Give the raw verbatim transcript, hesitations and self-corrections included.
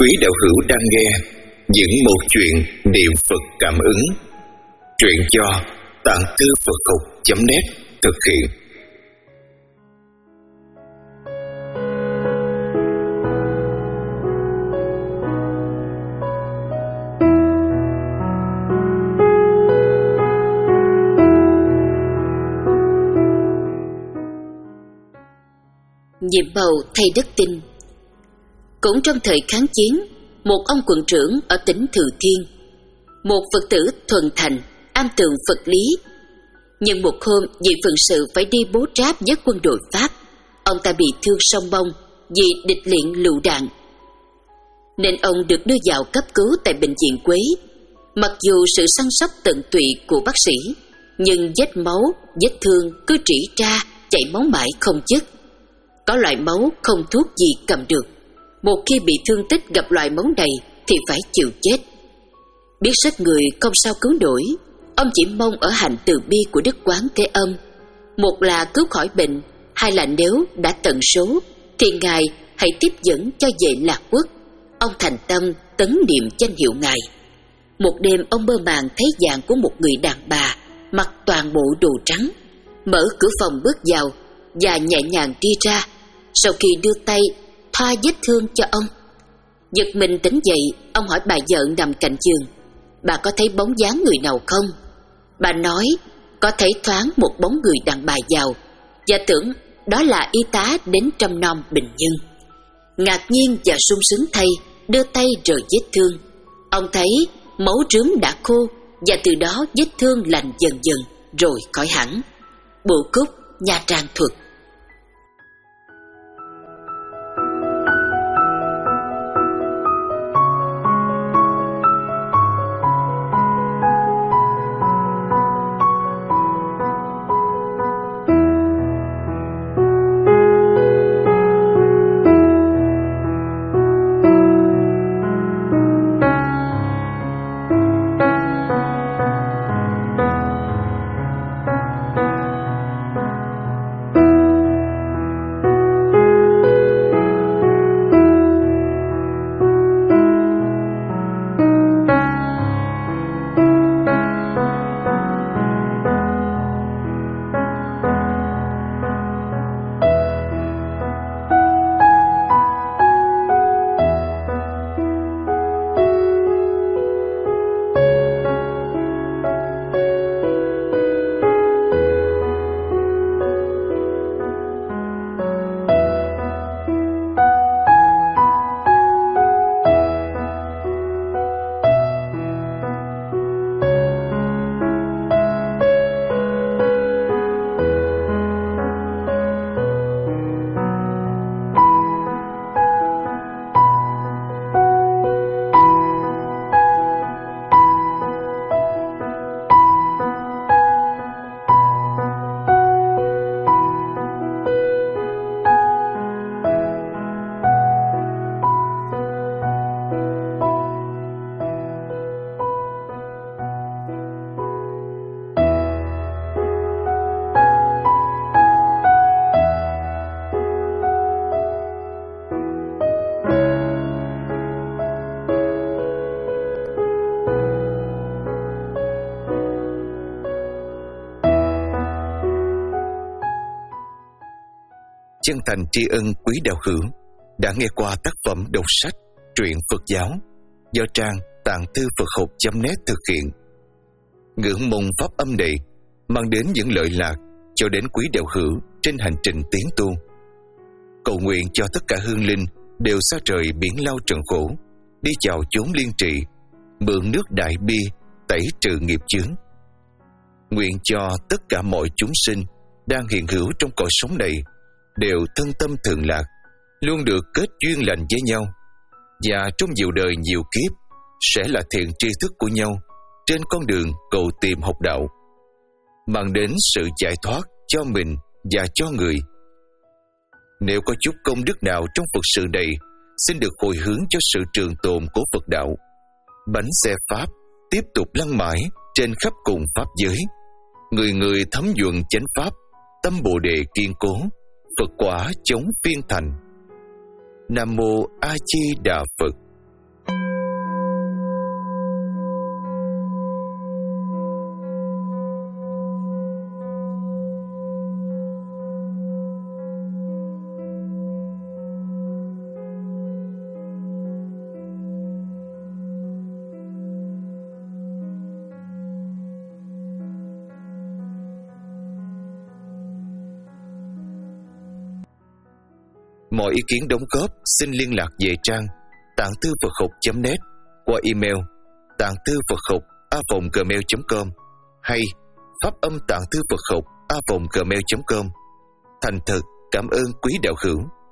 Quý đạo hữu đang nghe những một chuyện niệm Phật cảm ứng. Truyện do Tạng Thư Phật Học chấm net thực hiện. Nhiệm màu thay đất tinh. Cũng trong thời kháng chiến, một ông quận trưởng ở tỉnh Thừa Thiên, một Phật tử thuần thành, am tường Phật lý. Nhưng một hôm vì phận sự phải đi bố tráp với quân đội Pháp, ông ta bị thương song bông vì địch liện lựu đạn, nên ông được đưa vào cấp cứu tại bệnh viện Quế. Mặc dù sự săn sóc tận tụy của bác sĩ, nhưng vết máu, vết thương cứ rỉ ra, chảy máu mãi không dứt. Có loại máu không thuốc gì cầm được. Một khi bị thương tích gặp loại máu này thì phải chịu chết. Biết rất người không sao cứu nổi, ông chỉ mong ở hạnh từ bi của Đức Quán Thế Âm. Một là cứu khỏi bệnh, hai là nếu đã tận số thì Ngài hãy tiếp dẫn cho về Lạc Quốc. Ông thành tâm tấn niệm danh hiệu Ngài. Một đêm ông mơ màng thấy dạng của một người đàn bà mặc toàn bộ đồ trắng, mở cửa phòng bước vào và nhẹ nhàng đi ra. Sau khi đưa tay thoa vết thương cho ông, giật mình tỉnh dậy, ông hỏi bà vợ nằm cạnh giường: "Bà có thấy bóng dáng người nào không?" Bà nói có thấy thoáng một bóng người đàn bà vào, và tưởng đó là y tá đến trông nom bệnh nhân. Ngạc nhiên và sung sướng thay, đưa tay rời vết thương. Ông thấy máu rướm đã khô, và từ đó vết thương lành dần dần rồi khỏi hẳn. Bộ Cúc, Nha Trang thuật. Chân thành tri ân quý đạo hữu đã nghe qua tác phẩm đọc sách truyện Phật giáo do trang Tạng Thư Phật Học chấm net thực hiện. Ngưỡng mong pháp âm này mang đến những lợi lạc cho đến quý đạo hữu trên hành trình tiến tu. Cầu nguyện cho tất cả hương linh đều xa trời biển lao trần khổ, đi vào chốn liên trị, mượn nước đại bi tẩy trừ nghiệp chướng. Nguyện cho tất cả mọi chúng sinh đang hiện hữu trong cõi sống này đều thân tâm thường lạc, luôn được kết duyên lành với nhau, và trong nhiều đời nhiều kiếp sẽ là thiện tri thức của nhau trên con đường cầu tìm học đạo, mang đến sự giải thoát cho mình và cho người. Nếu có chút công đức nào trong Phật sự này, xin được hồi hướng cho sự trường tồn của Phật đạo. Bánh xe Pháp tiếp tục lăn mãi trên khắp cùng Pháp giới, người người thấm nhuận chánh Pháp, tâm Bồ Đề kiên cố, Phật quả chống phiên thành. Nam Mô A Di Đà Phật. Mọi ý kiến đóng góp xin liên lạc về trang tạng thư Phật học chấm net qua email tạng thư Phật học a vòng gmail chấm com hay pháp âm tạng thư Phật học a vòng gmail chấm com. Thành thật cảm ơn quý đạo hữu.